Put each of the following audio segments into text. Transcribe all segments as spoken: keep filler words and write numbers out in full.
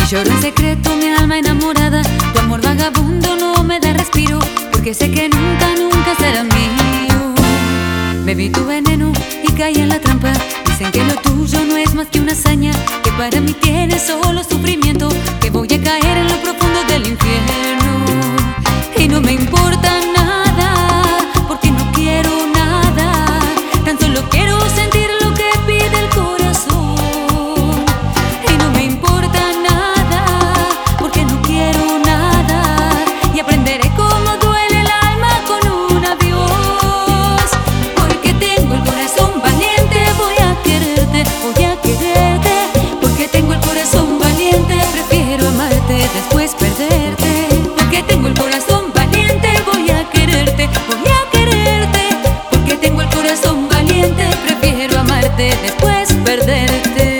y lloro en secreto mi alma enamorada. Tu amor vagabundo no me da respiro, porque sé que nunca, nunca será mío. Bebí tu veneno y caí en la trampa. Dicen que lo tuyo no es más que una hazaña, que para mí tiene solo sufrimiento, que voy a caer en lo profundo del infierno. Y no me importa nada, porque no quiero nada, tan solo quiero sentir lo que pide el corazón. Y no me importa nada, porque no quiero nada, y aprenderé cómo duele el alma con un adiós. Porque tengo el corazón valiente, voy a quererte, voy a quererte. Porque tengo el corazón valiente, prefiero amarte después perderte. Porque tengo el corazón valiente, voy a quererte, voy a quererte. Porque tengo el corazón valiente, prefiero amarte después perderte.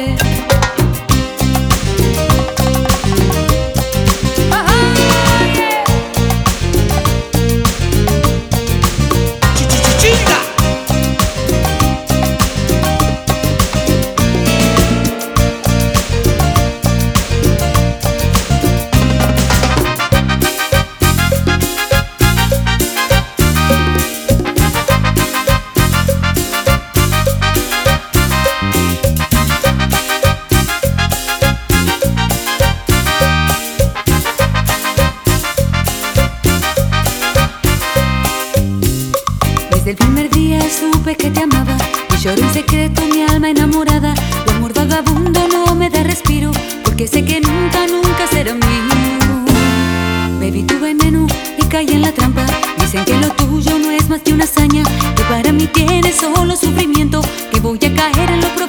Desde el primer día supe que te amaba, y lloro en secreto mi alma enamorada. Tu amor vagabundo no me da respiro, porque sé que nunca, nunca será mío. Bebí tu veneno y caí en la trampa. Dicen que lo tuyo no es más que una hazaña, que para mí tiene solo sufrimiento, que voy a caer en lo profundo